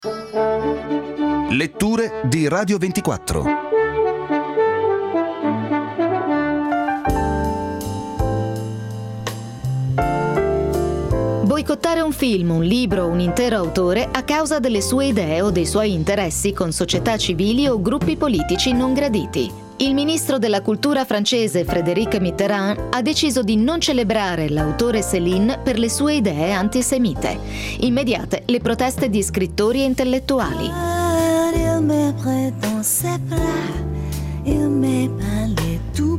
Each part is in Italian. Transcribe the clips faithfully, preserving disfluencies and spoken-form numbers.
Letture di Radio ventiquattro. Boicottare un film, un libro o un intero autore a causa delle sue idee o dei suoi interessi con società civili o gruppi politici non graditi. Il ministro della cultura francese Frédéric Mitterrand ha deciso di non celebrare l'autore Céline per le sue idee antisemite. Immediate le proteste di scrittori e intellettuali. Il me prend dans ses bras, il me parle tout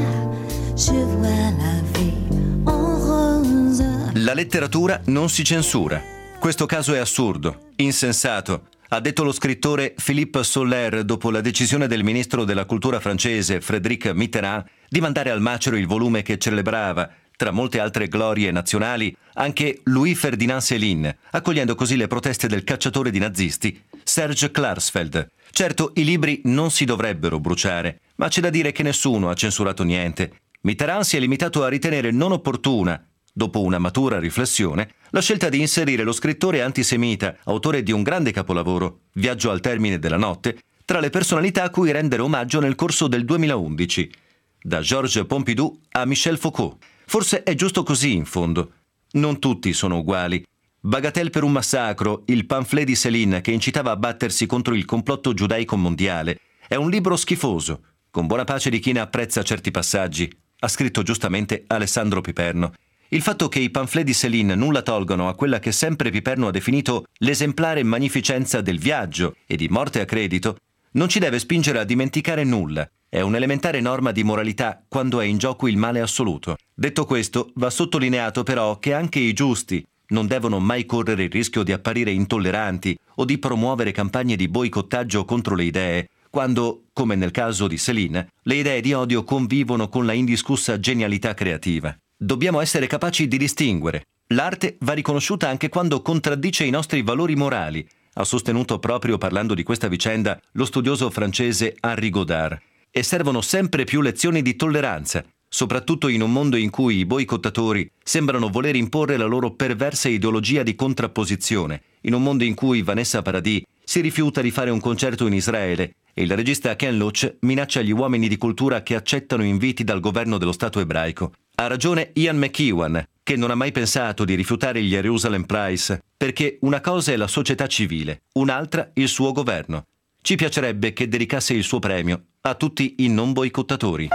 bas, je vois la vie en rose. La letteratura non si censura. Questo caso è assurdo, insensato, ha detto lo scrittore Philippe Soller dopo la decisione del ministro della cultura francese Frédéric Mitterrand di mandare al macero il volume che celebrava, tra molte altre glorie nazionali, anche Louis Ferdinand Céline, accogliendo così le proteste del cacciatore di nazisti Serge Klarsfeld. Certo, i libri non si dovrebbero bruciare, ma c'è da dire che nessuno ha censurato niente. Mitterrand si è limitato a ritenere non opportuna, dopo una matura riflessione, la scelta di inserire lo scrittore antisemita, autore di un grande capolavoro, Viaggio al termine della notte, tra le personalità a cui rendere omaggio nel corso del duemilaundici, da Georges Pompidou a Michel Foucault. Forse è giusto così, in fondo. Non tutti sono uguali. Bagatelle per un massacro, il pamphlet di Céline che incitava a battersi contro il complotto giudaico mondiale, è un libro schifoso, con buona pace di chi ne apprezza certi passaggi, ha scritto giustamente Alessandro Piperno. Il fatto che i pamphlet di Céline nulla tolgono a quella che sempre Piperno ha definito l'esemplare magnificenza del viaggio e di Morte a credito non ci deve spingere a dimenticare nulla. È un'elementare norma di moralità quando è in gioco il male assoluto. Detto questo, va sottolineato però che anche i giusti non devono mai correre il rischio di apparire intolleranti o di promuovere campagne di boicottaggio contro le idee, quando, come nel caso di Céline, le idee di odio convivono con la indiscussa genialità creativa. Dobbiamo essere capaci di distinguere. L'arte va riconosciuta anche quando contraddice i nostri valori morali, ha sostenuto proprio parlando di questa vicenda lo studioso francese Henri Godard. E servono sempre più lezioni di tolleranza, soprattutto in un mondo in cui i boicottatori sembrano voler imporre la loro perversa ideologia di contrapposizione, in un mondo in cui Vanessa Paradis si rifiuta di fare un concerto in Israele e il regista Ken Loach minaccia gli uomini di cultura che accettano inviti dal governo dello Stato ebraico. Ha ragione Ian McEwan, che non ha mai pensato di rifiutare gli Jerusalem Prize, perché una cosa è la società civile, un'altra il suo governo. Ci piacerebbe che dedicasse il suo premio a tutti i non boicottatori.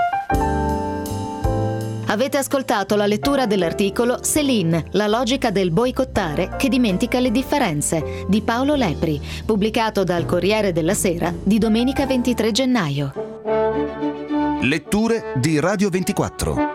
Avete ascoltato la lettura dell'articolo Céline, la logica del boicottare che dimentica le differenze di Paolo Lepri, pubblicato dal Corriere della Sera di domenica ventitré gennaio. Letture di Radio ventiquattro.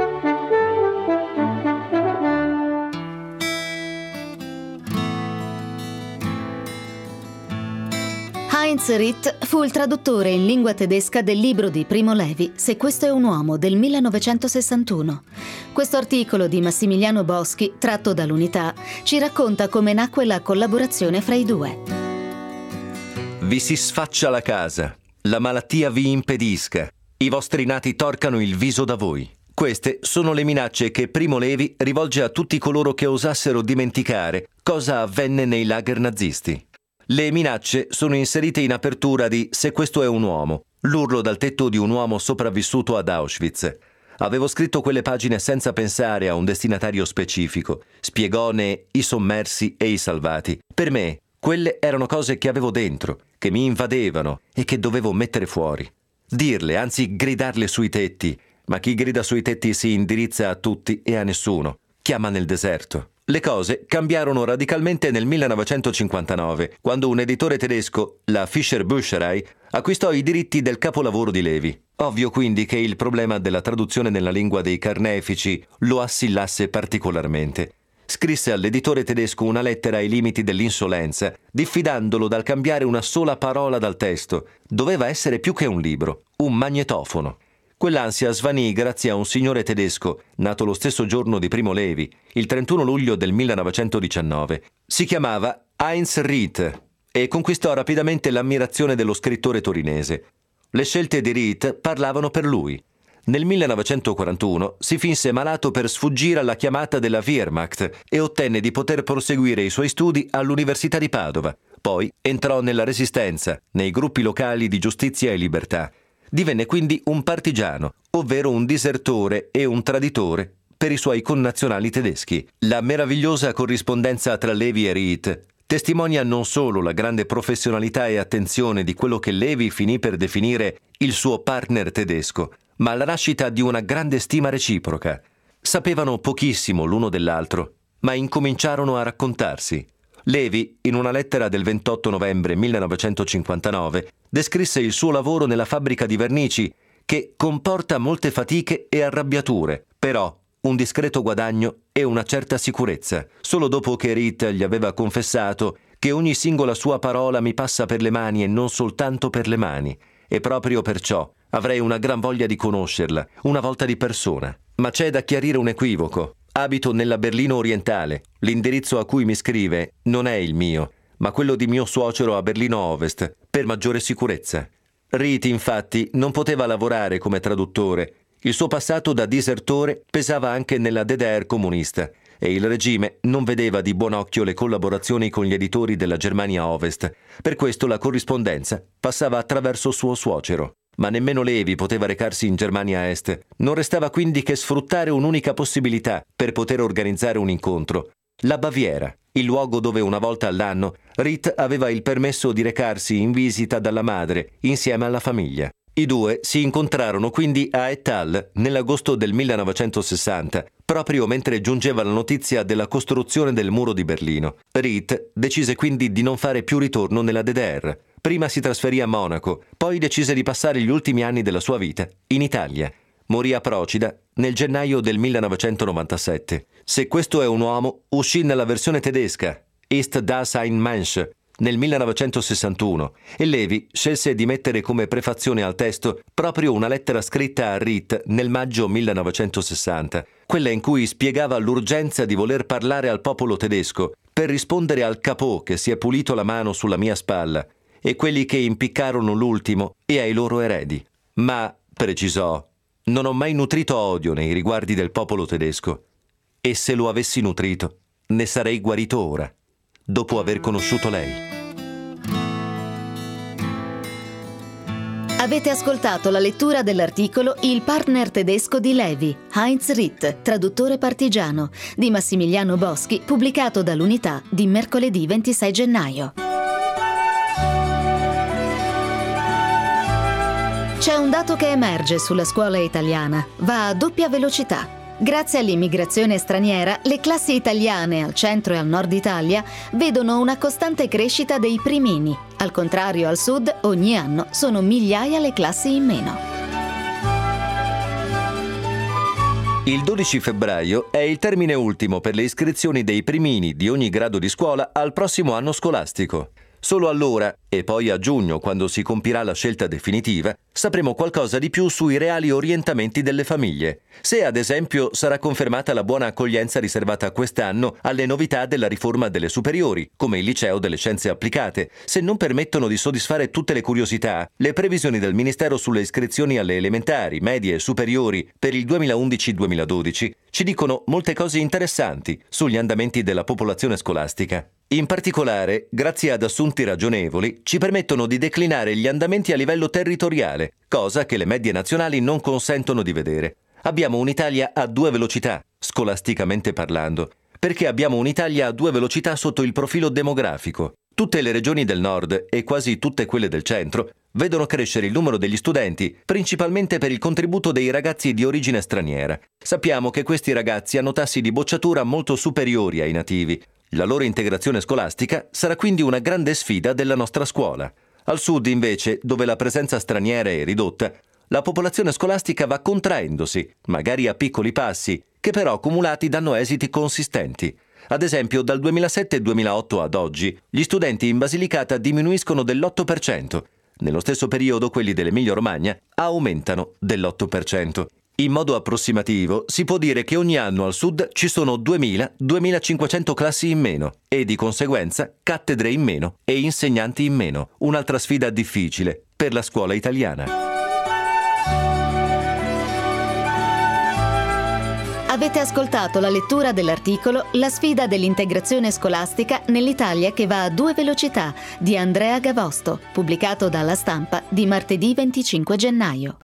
Heinz Ritt fu il traduttore in lingua tedesca del libro di Primo Levi, Se questo è un uomo, del millenovecentosessantuno. Questo articolo di Massimiliano Boschi, tratto dall'Unità, ci racconta come nacque la collaborazione fra i due. Vi si sfaccia la casa, la malattia vi impedisca, i vostri nati torcano il viso da voi. Queste sono le minacce che Primo Levi rivolge a tutti coloro che osassero dimenticare cosa avvenne nei lager nazisti. Le minacce sono inserite in apertura di Se questo è un uomo, l'urlo dal tetto di un uomo sopravvissuto ad Auschwitz. Avevo scritto quelle pagine senza pensare a un destinatario specifico, spiegone i sommersi e i salvati. Per me, quelle erano cose che avevo dentro, che mi invadevano e che dovevo mettere fuori. Dirle, anzi gridarle sui tetti, ma chi grida sui tetti si indirizza a tutti e a nessuno, chiama nel deserto. Le cose cambiarono radicalmente nel millenovecentocinquantanove, quando un editore tedesco, la Fischer-Bücherei, acquistò i diritti del capolavoro di Levi. Ovvio quindi che il problema della traduzione nella lingua dei carnefici lo assillasse particolarmente. Scrisse all'editore tedesco una lettera ai limiti dell'insolenza, diffidandolo dal cambiare una sola parola dal testo. Doveva essere più che un libro, un magnetofono. Quell'ansia svanì grazie a un signore tedesco, nato lo stesso giorno di Primo Levi, il trentuno luglio del millenovecentodiciannove. Si chiamava Heinz Ritt e conquistò rapidamente l'ammirazione dello scrittore torinese. Le scelte di Ritt parlavano per lui. Nel millenovecentoquarantuno si finse malato per sfuggire alla chiamata della Wehrmacht e ottenne di poter proseguire i suoi studi all'Università di Padova. Poi entrò nella Resistenza, nei gruppi locali di Giustizia e Libertà. Divenne quindi un partigiano, ovvero un disertore e un traditore per i suoi connazionali tedeschi. La meravigliosa corrispondenza tra Levi e Rieth testimonia non solo la grande professionalità e attenzione di quello che Levi finì per definire il suo partner tedesco, ma la nascita di una grande stima reciproca. Sapevano pochissimo l'uno dell'altro, ma incominciarono a raccontarsi. Levi, in una lettera del ventotto novembre millenovecentocinquantanove, descrisse il suo lavoro nella fabbrica di vernici, che comporta molte fatiche e arrabbiature, però un discreto guadagno e una certa sicurezza. Solo dopo che Rieth gli aveva confessato che ogni singola sua parola mi passa per le mani e non soltanto per le mani, e proprio perciò avrei una gran voglia di conoscerla, una volta di persona. Ma c'è da chiarire un equivoco. Abito nella Berlino orientale. L'indirizzo a cui mi scrive non è il mio, ma quello di mio suocero a Berlino Ovest, per maggiore sicurezza. Rieth, infatti, non poteva lavorare come traduttore. Il suo passato da disertore pesava anche nella D D R comunista e il regime non vedeva di buon occhio le collaborazioni con gli editori della Germania Ovest. Per questo la corrispondenza passava attraverso suo suocero. Ma nemmeno Levi poteva recarsi in Germania Est. Non restava quindi che sfruttare un'unica possibilità per poter organizzare un incontro: la Baviera, il luogo dove una volta all'anno Rieth aveva il permesso di recarsi in visita dalla madre insieme alla famiglia. I due si incontrarono quindi a Ettal nell'agosto del millenovecentosessanta, proprio mentre giungeva la notizia della costruzione del muro di Berlino. Rieth decise quindi di non fare più ritorno nella D D R. Prima si trasferì a Monaco, poi decise di passare gli ultimi anni della sua vita in Italia. Morì a Procida nel gennaio del millenovecentonovantasette. Se questo è un uomo, uscì nella versione tedesca, Ist das ein Mensch, nel millenovecentosessantuno, e Levi scelse di mettere come prefazione al testo proprio una lettera scritta a Rieth nel maggio millenovecentosessanta, quella in cui spiegava l'urgenza di voler parlare al popolo tedesco per rispondere al capò che si è pulito la mano sulla mia spalla e quelli che impiccarono l'ultimo e ai loro eredi. Ma, precisò, non ho mai nutrito odio nei riguardi del popolo tedesco, e se lo avessi nutrito, ne sarei guarito ora, dopo aver conosciuto lei. Avete ascoltato la lettura dell'articolo Il partner tedesco di Levi, Heinz Rieth, traduttore partigiano, di Massimiliano Boschi, pubblicato dall'Unità di mercoledì ventisei gennaio. C'è un dato che emerge sulla scuola italiana: va a doppia velocità. Grazie all'immigrazione straniera, le classi italiane al centro e al nord Italia vedono una costante crescita dei primini. Al contrario, al sud, ogni anno sono migliaia le classi in meno. Il dodici febbraio è il termine ultimo per le iscrizioni dei primini di ogni grado di scuola al prossimo anno scolastico. Solo allora, e poi a giugno, quando si compirà la scelta definitiva, sapremo qualcosa di più sui reali orientamenti delle famiglie. Se, ad esempio, sarà confermata la buona accoglienza riservata quest'anno alle novità della riforma delle superiori, come il liceo delle scienze applicate. Se non permettono di soddisfare tutte le curiosità, le previsioni del Ministero sulle iscrizioni alle elementari, medie e superiori per il duemilaundici duemiladodici ci dicono molte cose interessanti sugli andamenti della popolazione scolastica. In particolare, grazie ad assunti ragionevoli, ci permettono di declinare gli andamenti a livello territoriale, cosa che le medie nazionali non consentono di vedere. Abbiamo un'Italia a due velocità, scolasticamente parlando, perché abbiamo un'Italia a due velocità sotto il profilo demografico. Tutte le regioni del nord e quasi tutte quelle del centro vedono crescere il numero degli studenti, principalmente per il contributo dei ragazzi di origine straniera. Sappiamo che questi ragazzi hanno tassi di bocciatura molto superiori ai nativi. La loro integrazione scolastica sarà quindi una grande sfida della nostra scuola. Al sud, invece, dove la presenza straniera è ridotta, la popolazione scolastica va contraendosi, magari a piccoli passi, che però accumulati danno esiti consistenti. Ad esempio, dal duemilasette-duemilaotto ad oggi, gli studenti in Basilicata diminuiscono dell'otto per cento. Nello stesso periodo, quelli dell'Emilia-Romagna aumentano dell'otto per cento. In modo approssimativo, si può dire che ogni anno al sud ci sono duemila-duemilacinquecento classi in meno e, di conseguenza, cattedre in meno e insegnanti in meno. Un'altra sfida difficile per la scuola italiana. Avete Avete ascoltato la lettura dell'articolo La sfida dell'integrazione scolastica nell'Italia che va a due velocità di Andrea Gavosto, pubblicato dalla Stampa di martedì venticinque gennaio.